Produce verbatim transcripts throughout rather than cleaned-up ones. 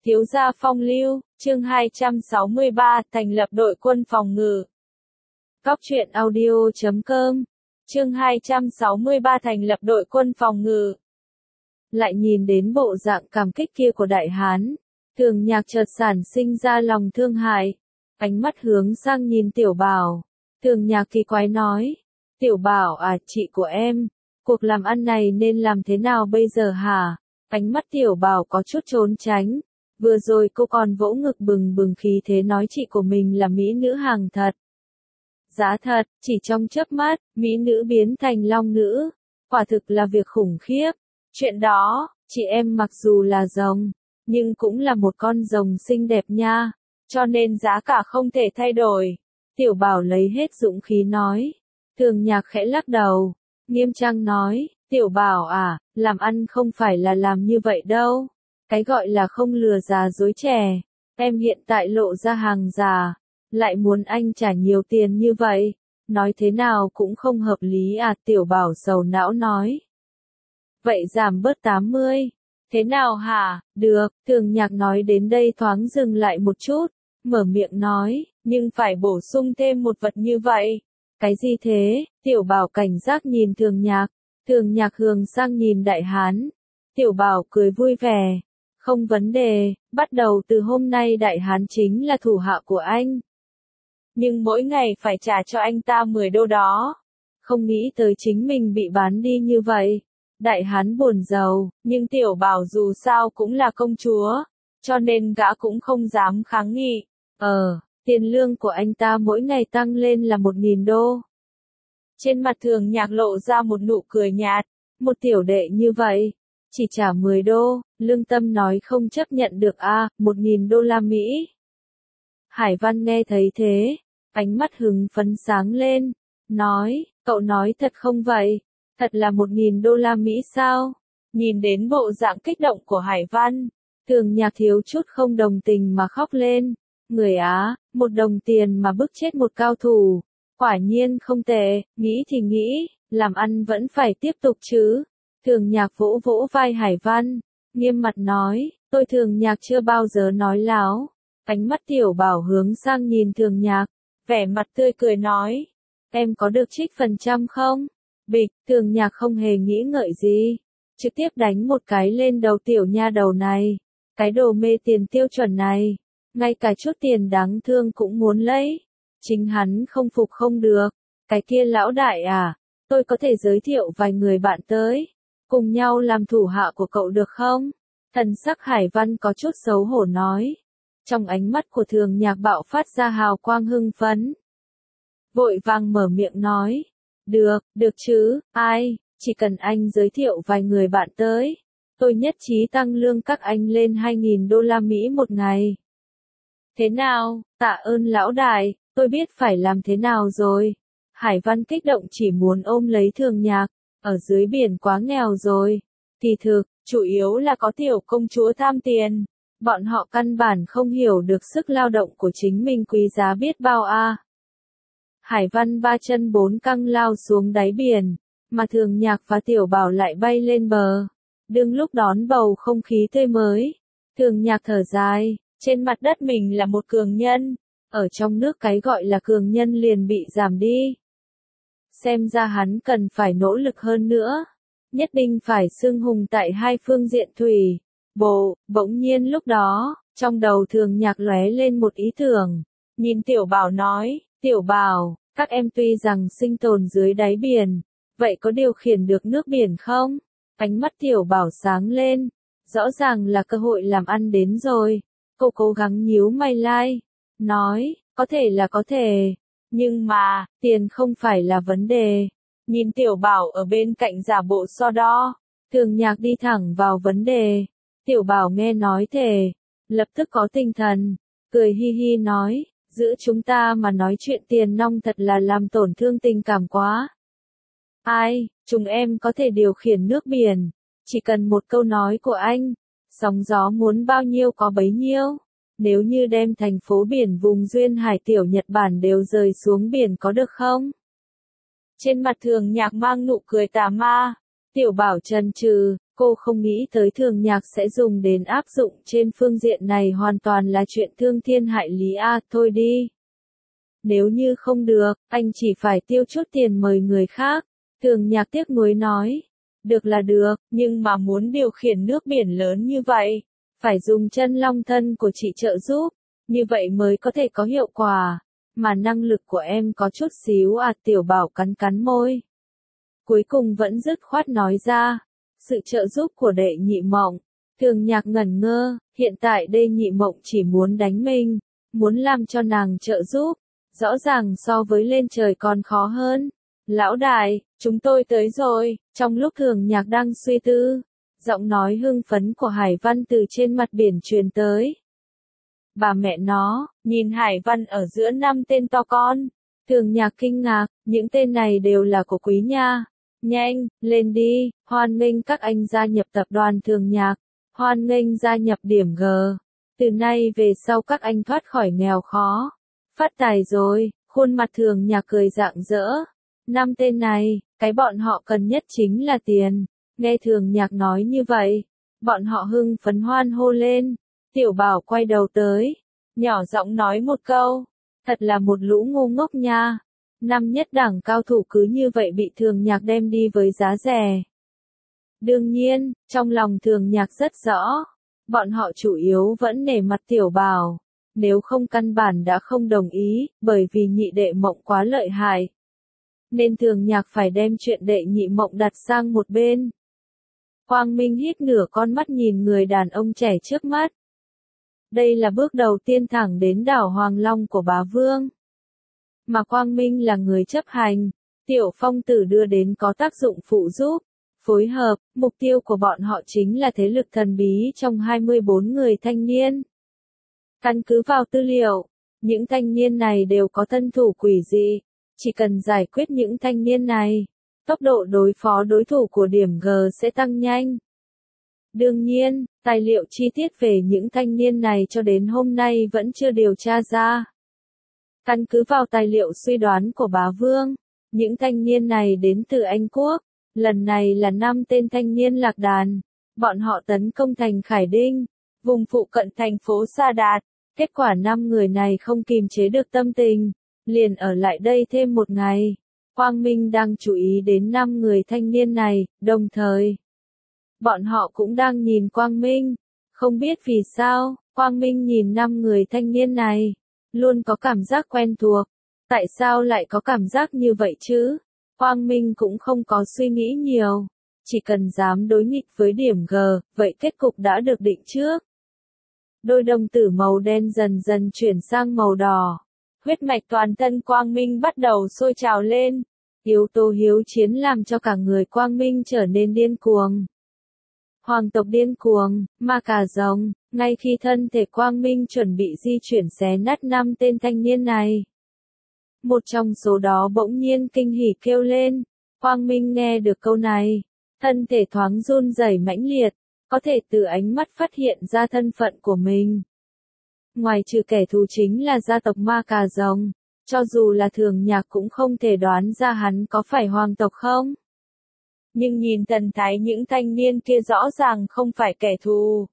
Thiếu gia phong lưu, chương hai trăm sáu mươi ba, thành lập đội quân phòng ngự. Góc truyện audio chấm com, chương hai trăm sáu mươi ba thành lập đội quân phòng ngự. Lại nhìn đến bộ dạng cảm kích kia của đại hán, Thường Nhạc chợt sản sinh ra lòng thương hại, ánh mắt hướng sang nhìn Tiểu Bảo. Thường Nhạc kỳ quái nói, Tiểu Bảo à, chị của em, cuộc làm ăn này nên làm thế nào bây giờ hả? Ánh mắt Tiểu Bảo có chút trốn tránh. Vừa rồi cô còn vỗ ngực bừng bừng khí thế nói chị của mình là mỹ nữ hàng thật. Giá thật, chỉ trong chớp mắt, mỹ nữ biến thành long nữ. Quả thực là việc khủng khiếp. Chuyện đó, chị em mặc dù là rồng, nhưng cũng là một con rồng xinh đẹp nha. Cho nên giá cả không thể thay đổi. Tiểu Bảo lấy hết dũng khí nói. Thường Nhạc khẽ lắc đầu. Nghiêm trang nói, Tiểu Bảo à, làm ăn không phải là làm như vậy đâu. Cái gọi là không lừa già dối trẻ, em hiện tại lộ ra hàng già, lại muốn anh trả nhiều tiền như vậy, nói thế nào cũng không hợp lý à, Tiểu Bảo sầu não nói. Vậy giảm bớt tám mươi, thế nào hả? Được, Thường Nhạc nói đến đây thoáng dừng lại một chút, mở miệng nói, nhưng phải bổ sung thêm một vật như vậy. Cái gì thế? Tiểu Bảo cảnh giác nhìn Thường Nhạc, Thường Nhạc hướng sang nhìn đại hán. Tiểu Bảo cười vui vẻ. Không vấn đề, bắt đầu từ hôm nay đại hán chính là thủ hạ của anh. Nhưng mỗi ngày phải trả cho anh ta mười đô đó. Không nghĩ tới chính mình bị bán đi như vậy. Đại hán buồn rầu, nhưng Tiểu Bảo dù sao cũng là công chúa, cho nên gã cũng không dám kháng nghị. Ờ, tiền lương của anh ta mỗi ngày tăng lên là một nghìn đô. Trên mặt Thường Nhạc lộ ra một nụ cười nhạt, một tiểu đệ như vậy. Chỉ trả mười đô, lương tâm nói không chấp nhận được a, à, một nghìn đô la Mỹ. Hải Văn nghe thấy thế, ánh mắt hứng phấn sáng lên, nói, cậu nói thật không vậy? Thật là một nghìn đô la Mỹ sao? Nhìn đến bộ dạng kích động của Hải Văn, Thường Nhạc thiếu chút không đồng tình mà khóc lên. Người Á, một đồng tiền mà bức chết một cao thủ. Quả nhiên không tệ, nghĩ thì nghĩ, làm ăn vẫn phải tiếp tục chứ. Thường Nhạc vỗ vỗ vai Hải Văn, nghiêm mặt nói, tôi Thường Nhạc chưa bao giờ nói láo. Ánh mắt Tiểu Bảo hướng sang nhìn Thường Nhạc, vẻ mặt tươi cười nói, em có được trích phần trăm không? Bịch, Thường Nhạc không hề nghĩ ngợi gì, trực tiếp đánh một cái lên đầu tiểu nha đầu này. Cái đồ mê tiền tiêu chuẩn này, ngay cả chút tiền đáng thương cũng muốn lấy. Chính hắn không phục không được. Cái kia lão đại à, tôi có thể giới thiệu vài người bạn tới, cùng nhau làm thủ hạ của cậu được không? Thần sắc Hải Văn có chút xấu hổ nói. Trong ánh mắt của Thường Nhạc bạo phát ra hào quang hưng phấn. Vội vàng mở miệng nói. Được, được chứ, ai, chỉ cần anh giới thiệu vài người bạn tới. Tôi nhất trí tăng lương các anh lên hai nghìn đô la Mỹ một ngày. Thế nào, tạ ơn lão đại, tôi biết phải làm thế nào rồi. Hải Văn kích động chỉ muốn ôm lấy Thường Nhạc. Ở dưới biển quá nghèo rồi. Thì thực, chủ yếu là có tiểu công chúa tham tiền. Bọn họ căn bản không hiểu được sức lao động của chính mình quý giá biết bao a. À. Hải Văn ba chân bốn căng lao xuống đáy biển, mà Thường Nhạc và Tiểu Bảo lại bay lên bờ. Đương lúc đón bầu không khí tươi mới, Thường Nhạc thở dài, trên mặt đất mình là một cường nhân, ở trong nước cái gọi là cường nhân liền bị giảm đi. Xem ra hắn cần phải nỗ lực hơn nữa, nhất định phải xưng hùng tại hai phương diện thủy, bộ. Bỗng nhiên lúc đó, trong đầu Thường Nhạc lóe lên một ý tưởng, nhìn Tiểu Bảo nói, Tiểu Bảo, các em tuy rằng sinh tồn dưới đáy biển, vậy có điều khiển được nước biển không? Ánh mắt Tiểu Bảo sáng lên, rõ ràng là cơ hội làm ăn đến rồi. Cô cố gắng nhíu mày lai, nói, có thể là có thể. Nhưng mà, tiền không phải là vấn đề. Nhìn Tiểu Bảo ở bên cạnh giả bộ so đo, Thường Nhạc đi thẳng vào vấn đề. Tiểu Bảo nghe nói thế, lập tức có tinh thần, cười hi hi nói, giữa chúng ta mà nói chuyện tiền nong thật là làm tổn thương tình cảm quá. Ai, chúng em có thể điều khiển nước biển, chỉ cần một câu nói của anh, sóng gió muốn bao nhiêu có bấy nhiêu. Nếu như đem thành phố biển vùng duyên hải tiểu Nhật Bản đều rời xuống biển có được không? Trên mặt Thường Nhạc mang nụ cười tà ma. Tiểu Bảo chần chừ, Cô không nghĩ tới Thường Nhạc sẽ dùng đến áp dụng trên phương diện này, hoàn toàn là chuyện thương thiên hại lý a, thôi đi. Nếu như không được, anh chỉ phải tiêu chút tiền mời người khác. Thường Nhạc tiếc nuối nói. Được là được, nhưng mà muốn điều khiển nước biển lớn như vậy, phải dùng chân long thân của chị trợ giúp, như vậy mới có thể có hiệu quả. Mà năng lực của em có chút xíu à, Tiểu Bảo cắn cắn môi. Cuối cùng vẫn dứt khoát nói ra. Sự trợ giúp của đệ nhị mộng. Thường Nhạc ngẩn ngơ, hiện tại đệ nhị mộng chỉ muốn đánh mình, muốn làm cho nàng trợ giúp. Rõ ràng so với lên trời còn khó hơn. Lão đại, chúng tôi tới rồi. Trong lúc Thường Nhạc đang suy tư, giọng nói hưng phấn của Hải Văn từ trên mặt biển truyền tới. Bà mẹ nó, nhìn Hải Văn ở giữa năm tên to con. Thường Nhạc kinh ngạc, những tên này đều là của Quý nha. Nhanh, lên đi, hoan nghênh các anh gia nhập tập đoàn Thường Nhạc, hoan nghênh gia nhập điểm G. Từ nay về sau các anh thoát khỏi nghèo khó. Phát tài rồi, khuôn mặt Thường Nhạc cười rạng rỡ. Năm tên này, cái bọn họ cần nhất chính là tiền. Nghe Thường Nhạc nói như vậy, bọn họ hưng phấn hoan hô lên. Tiểu Bảo quay đầu tới, nhỏ giọng nói một câu, thật là một lũ ngu ngốc nha. Năm nhất đẳng cao thủ cứ như vậy bị Thường Nhạc đem đi với giá rẻ. Đương nhiên, trong lòng Thường Nhạc rất rõ, bọn họ chủ yếu vẫn nể mặt Tiểu Bảo, nếu không căn bản đã không đồng ý, bởi vì nhị đệ mộng quá lợi hại. Nên Thường Nhạc phải đem chuyện đệ nhị mộng đặt sang một bên. Quang Minh hít nửa con mắt nhìn người đàn ông trẻ trước mắt. Đây là bước đầu tiên thẳng đến đảo Hoàng Long của bá vương. Mà Quang Minh là người chấp hành, Tiểu Phong Tử đưa đến có tác dụng phụ giúp, phối hợp, mục tiêu của bọn họ chính là thế lực thần bí trong hai mươi bốn người thanh niên. Căn cứ vào tư liệu, những thanh niên này đều có thân thủ quỷ dị, chỉ cần giải quyết những thanh niên này, tốc độ đối phó đối thủ của điểm G sẽ tăng nhanh. Đương nhiên, tài liệu chi tiết về những thanh niên này cho đến hôm nay vẫn chưa điều tra ra. Căn cứ vào tài liệu suy đoán của bá vương, những thanh niên này đến từ Anh Quốc, lần này là năm tên thanh niên lạc đàn, bọn họ tấn công thành Khải Đinh, vùng phụ cận thành phố Sa Đạt, kết quả năm người này không kìm chế được tâm tình, liền ở lại đây thêm một ngày. Quang Minh đang chú ý đến năm người thanh niên này, đồng thời, bọn họ cũng đang nhìn Quang Minh, không biết vì sao, Quang Minh nhìn năm người thanh niên này, luôn có cảm giác quen thuộc. Tại sao lại có cảm giác như vậy chứ? Quang Minh cũng không có suy nghĩ nhiều. Chỉ cần dám đối nghịch với điểm G, vậy kết cục đã được định trước. Đôi đồng tử màu đen dần dần chuyển sang màu đỏ. Huyết mạch toàn thân Quang Minh bắt đầu sôi trào lên. Yếu tố hiếu chiến làm cho cả người Quang Minh trở nên điên cuồng. Hoàng tộc điên cuồng, ma cà rồng, ngay khi thân thể Quang Minh chuẩn bị di chuyển xé nát năm tên thanh niên này. Một trong số đó bỗng nhiên kinh hỉ kêu lên, Quang Minh nghe được câu này, thân thể thoáng run rẩy mãnh liệt, có thể từ ánh mắt phát hiện ra thân phận của mình. Ngoài trừ kẻ thù chính là gia tộc ma cà rồng, cho dù là Thường Nhạc cũng không thể đoán ra hắn có phải hoàng tộc không. Nhưng nhìn thần thái những thanh niên kia rõ ràng không phải kẻ thù.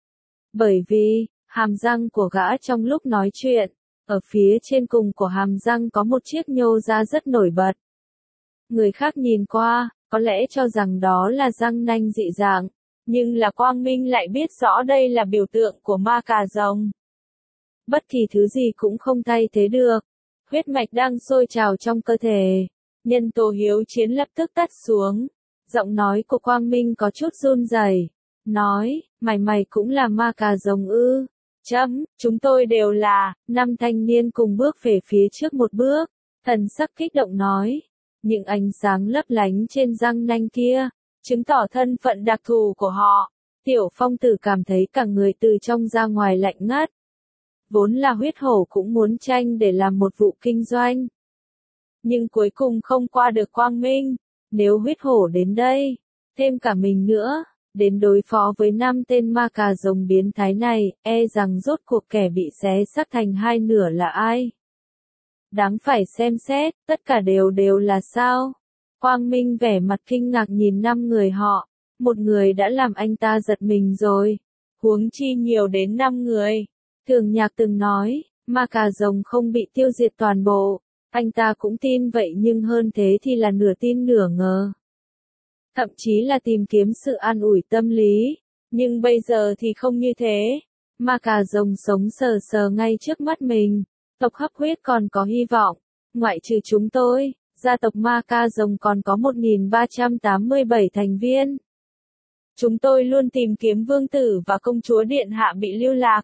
Bởi vì, hàm răng của gã trong lúc nói chuyện, ở phía trên cùng của hàm răng có một chiếc nhô ra rất nổi bật. Người khác nhìn qua, có lẽ cho rằng đó là răng nanh dị dạng, nhưng là Quang Minh lại biết rõ đây là biểu tượng của ma cà rồng. Bất kỳ thứ gì cũng không thay thế được. Huyết mạch đang sôi trào trong cơ thể. Nhân tố hiếu chiến lập tức tắt xuống. Giọng nói của Quang Minh có chút run rẩy, nói, mày mày cũng là ma cà rồng ư? Chấm, chúng tôi đều là. Năm thanh niên cùng bước về phía trước một bước, thần sắc kích động nói, những ánh sáng lấp lánh trên răng nanh kia, chứng tỏ thân phận đặc thù của họ. Tiểu Phong Tử cảm thấy cả người từ trong ra ngoài lạnh ngắt. Vốn là huyết hổ cũng muốn tranh để làm một vụ kinh doanh. Nhưng cuối cùng không qua được Quang Minh. Nếu huyết hổ đến đây, thêm cả mình nữa, đến đối phó với năm tên ma cà rồng biến thái này, e rằng rốt cuộc kẻ bị xé xác thành hai nửa là ai? Đáng phải xem xét, tất cả đều đều là sao? Quang Minh vẻ mặt kinh ngạc nhìn năm người họ, Một người đã làm anh ta giật mình rồi. Huống chi nhiều đến năm người. Thường Nhạc từng nói, ma cà rồng không bị tiêu diệt toàn bộ. Anh ta cũng tin vậy nhưng hơn thế thì là nửa tin nửa ngờ. Thậm chí là tìm kiếm sự an ủi tâm lý. Nhưng bây giờ thì không như thế. Ma cà rồng sống sờ sờ ngay trước mắt mình. Tộc hấp huyết còn có hy vọng. Ngoại trừ chúng tôi, gia tộc ma ca rồng còn có một nghìn ba trăm tám mươi bảy thành viên. Chúng tôi luôn tìm kiếm vương tử và công chúa điện hạ bị lưu lạc.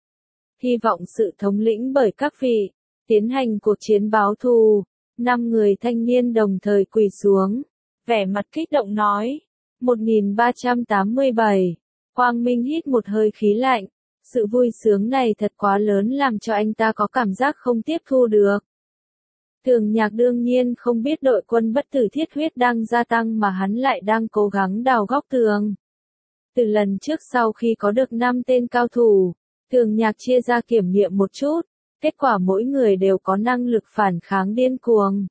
Hy vọng sự thống lĩnh bởi các vị, tiến hành cuộc chiến báo thù. Năm người thanh niên đồng thời quỳ xuống, vẻ mặt kích động nói. một nghìn ba trăm tám mươi bảy. Quang Minh hít một hơi khí lạnh. Sự vui sướng này thật quá lớn làm cho anh ta có cảm giác không tiếp thu được. Thường Nhạc đương nhiên không biết đội quân bất tử thiết huyết đang gia tăng mà hắn lại đang cố gắng đào góc tường. Từ lần trước sau khi có được năm tên cao thủ, Thường Nhạc chia ra kiểm nghiệm một chút, kết quả mỗi người đều có năng lực phản kháng điên cuồng.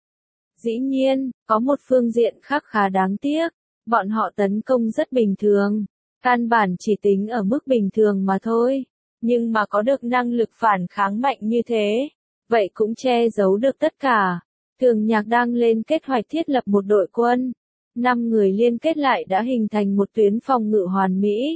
Dĩ nhiên, có một phương diện khác khá đáng tiếc, bọn họ tấn công rất bình thường, căn bản chỉ tính ở mức bình thường mà thôi, nhưng mà có được năng lực phản kháng mạnh như thế. Vậy cũng che giấu được tất cả. Thường Nhạc đang lên kế hoạch thiết lập một đội quân. Năm người liên kết lại đã hình thành một tuyến phòng ngự hoàn mỹ.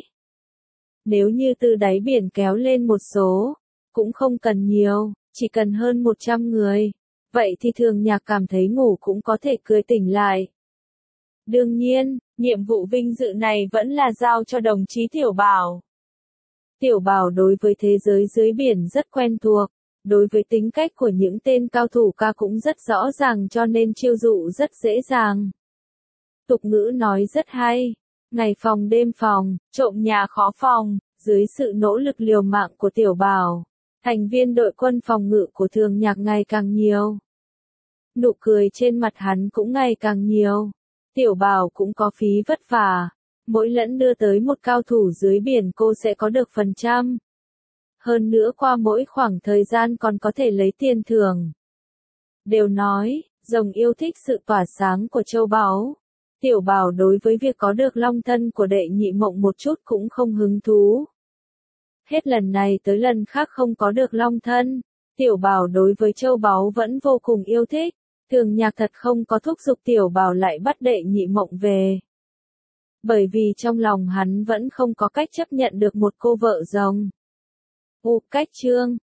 Nếu như từ đáy biển kéo lên một số, cũng không cần nhiều, chỉ cần hơn một trăm người. Vậy thì Thường Nhạc cảm thấy ngủ cũng có thể cười tỉnh lại. Đương nhiên, nhiệm vụ vinh dự này vẫn là giao cho đồng chí Tiểu Bảo. Tiểu Bảo đối với thế giới dưới biển rất quen thuộc. Đối với tính cách của những tên cao thủ ca cũng rất rõ ràng cho nên chiêu dụ rất dễ dàng. Tục ngữ nói rất hay. Ngày phòng đêm phòng, trộm nhà khó phòng. Dưới sự nỗ lực liều mạng của Tiểu Bảo, thành viên đội quân phòng ngự của Thường Nhạc ngày càng nhiều. Nụ cười trên mặt hắn cũng ngày càng nhiều. Tiểu Bảo cũng có phí vất vả. Mỗi lần đưa tới một cao thủ dưới biển cô sẽ có được phần trăm. Hơn nữa qua mỗi khoảng thời gian còn có thể lấy tiền thưởng. Đều nói, rồng yêu thích sự tỏa sáng của châu báu. Tiểu Bảo đối với việc có được long thân của đệ nhị mộng một chút cũng không hứng thú. Hết lần này tới lần khác không có được long thân. Tiểu Bảo đối với châu báu vẫn vô cùng yêu thích. Thường Nhạc thật không có thúc giục Tiểu Bảo lại bắt đệ nhị mộng về. Bởi vì trong lòng hắn vẫn không có cách chấp nhận được một cô vợ rồng. U cách chương